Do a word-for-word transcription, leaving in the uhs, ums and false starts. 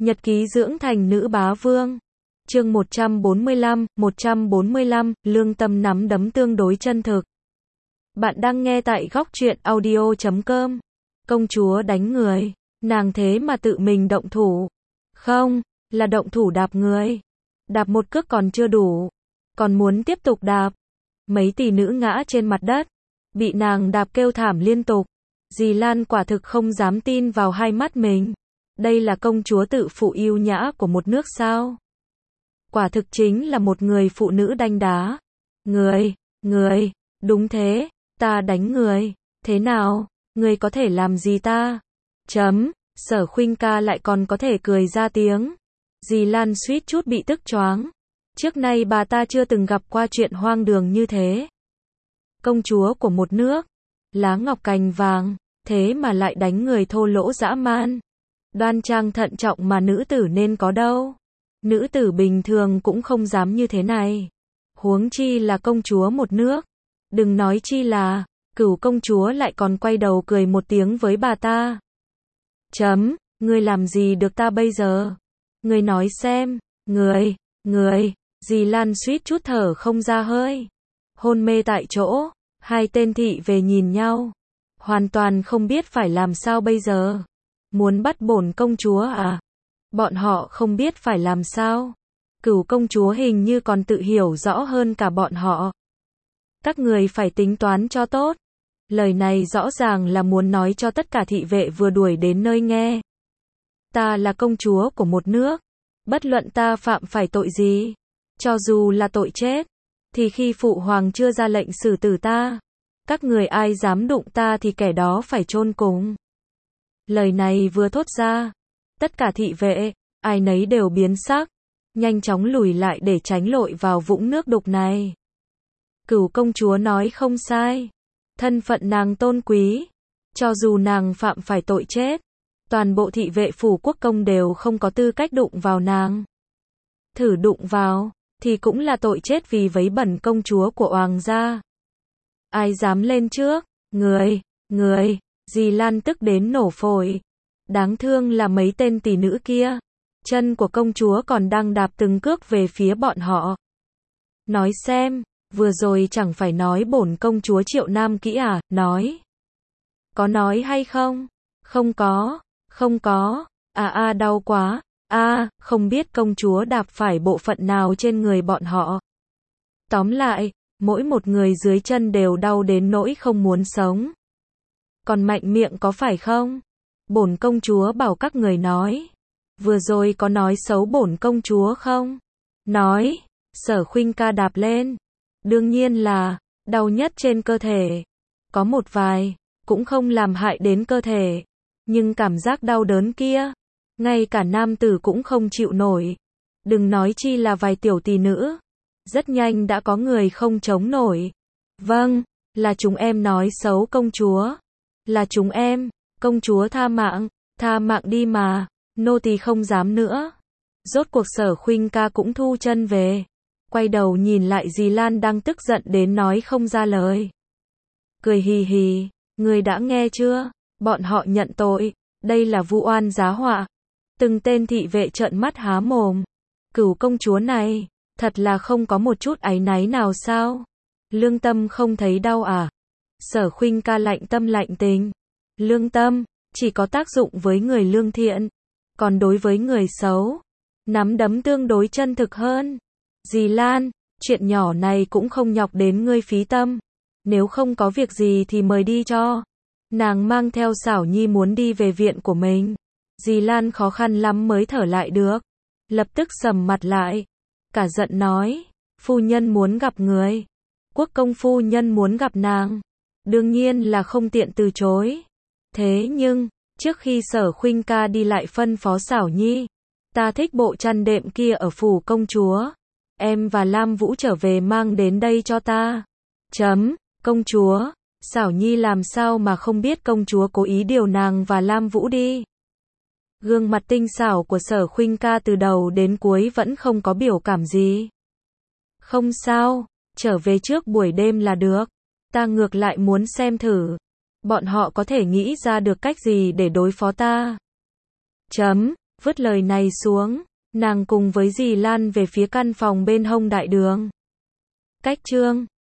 Nhật ký dưỡng thành nữ bá vương. Chương một trăm bốn mươi lăm, một trăm bốn mươi lăm, lương tâm nắm đấm tương đối chân thực. Bạn đang nghe tại góc truyện audio chấm com. Công chúa đánh người, nàng thế mà tự mình động thủ. Không, là động thủ đạp người. Đạp một cước còn chưa đủ, còn muốn tiếp tục đạp. Mấy tỷ nữ ngã trên mặt đất, bị nàng đạp kêu thảm liên tục. Dì Lan quả thực không dám tin vào hai mắt mình. Đây là công chúa tự phụ yêu nhã của một nước sao? Quả thực chính là một người phụ nữ đanh đá. Người, người, đúng thế, ta đánh người, thế nào, người có thể làm gì ta? Chấm, Sở Khuynh ca lại còn có thể cười ra tiếng. Dì Lan suýt chút bị tức choáng. Trước nay bà ta chưa từng gặp qua chuyện hoang đường như thế. Công chúa của một nước, lá ngọc cành vàng, thế mà lại đánh người thô lỗ dã man. Đoan trang thận trọng mà nữ tử nên có đâu. Nữ tử bình thường cũng không dám như thế này. Huống chi là công chúa một nước. Đừng nói chi là, Cửu công chúa lại còn quay đầu cười một tiếng với bà ta. Chấm, ngươi làm gì được ta bây giờ? Ngươi nói xem, người, người, dì Lan suýt chút thở không ra hơi. Hôn mê tại chỗ, hai tên thị về nhìn nhau. Hoàn toàn không biết phải làm sao bây giờ. Muốn bắt bổn công chúa à? Bọn họ không biết phải làm sao. Cửu công chúa hình như còn tự hiểu rõ hơn cả bọn họ. Các người phải tính toán cho tốt. Lời này rõ ràng là muốn nói cho tất cả thị vệ vừa đuổi đến nơi nghe. Ta là công chúa của một nước. Bất luận ta phạm phải tội gì, cho dù là tội chết, thì khi phụ hoàng chưa ra lệnh xử tử ta, các người ai dám đụng ta thì kẻ đó phải chôn cùng. Lời này vừa thốt ra, tất cả thị vệ, ai nấy đều biến sắc, nhanh chóng lùi lại để tránh lội vào vũng nước đục này. Cửu công chúa nói không sai, thân phận nàng tôn quý, cho dù nàng phạm phải tội chết, toàn bộ thị vệ phủ quốc công đều không có tư cách đụng vào nàng. Thử đụng vào, thì cũng là tội chết vì vấy bẩn công chúa của hoàng gia. Ai dám lên trước? Người, người, dì Lan tức đến nổ phổi. Đáng thương là mấy tên tỷ nữ kia. Chân của công chúa còn đang đạp từng cước về phía bọn họ. Nói xem, vừa rồi chẳng phải nói bổn công chúa Triệu Nam kỹ à, nói. Có nói hay không? Không có, không có, à à đau quá, à, không biết công chúa đạp phải bộ phận nào trên người bọn họ. Tóm lại, mỗi một người dưới chân đều đau đến nỗi không muốn sống. Còn mạnh miệng có phải không? Bổn công chúa bảo các người nói. Vừa rồi có nói xấu bổn công chúa không? Nói, Sở Khuynh ca đạp lên. Đương nhiên là, đau nhất trên cơ thể. Có một vài, cũng không làm hại đến cơ thể. Nhưng cảm giác đau đớn kia, ngay cả nam tử cũng không chịu nổi. Đừng nói chi là vài tiểu tỷ nữ. Rất nhanh đã có người không chống nổi. Vâng, là chúng em nói xấu công chúa. Là chúng em, công chúa tha mạng, tha mạng đi mà, nô tỳ không dám nữa. Rốt cuộc Sở Khuynh ca cũng thu chân về. Quay đầu nhìn lại dì Lan đang tức giận đến nói không ra lời. Cười hì hì, người đã nghe chưa? Bọn họ nhận tội, đây là vu oan giá họa. Từng tên thị vệ trợn mắt há mồm. Cửu công chúa này, thật là không có một chút áy náy nào sao? Lương tâm không thấy đau à? Sở Khuynh ca lạnh tâm lạnh tình. Lương tâm, chỉ có tác dụng với người lương thiện. Còn đối với người xấu, nắm đấm tương đối chân thực hơn. Dì Lan, chuyện nhỏ này cũng không nhọc đến ngươi phí tâm. Nếu không có việc gì thì mời đi cho. Nàng mang theo Xảo Nhi muốn đi về viện của mình. Dì Lan khó khăn lắm mới thở lại được. Lập tức sầm mặt lại. Cả giận nói, phu nhân muốn gặp người. Quốc công phu nhân muốn gặp nàng. Đương nhiên là không tiện từ chối. Thế nhưng, trước khi Sở Khuynh ca đi lại phân phó Xảo Nhi. Ta thích bộ chăn đệm kia ở phủ công chúa. Em và Lam Vũ trở về mang đến đây cho ta. Chấm, công chúa. Xảo Nhi làm sao mà không biết công chúa cố ý điều nàng và Lam Vũ đi. Gương mặt tinh xảo của Sở Khuynh ca từ đầu đến cuối vẫn không có biểu cảm gì. Không sao, trở về trước buổi đêm là được. Ta ngược lại muốn xem thử. Bọn họ có thể nghĩ ra được cách gì để đối phó ta. Chấm, Vứt lời này xuống, nàng cùng với dì Lan về phía căn phòng bên hông đại đường. Cách chương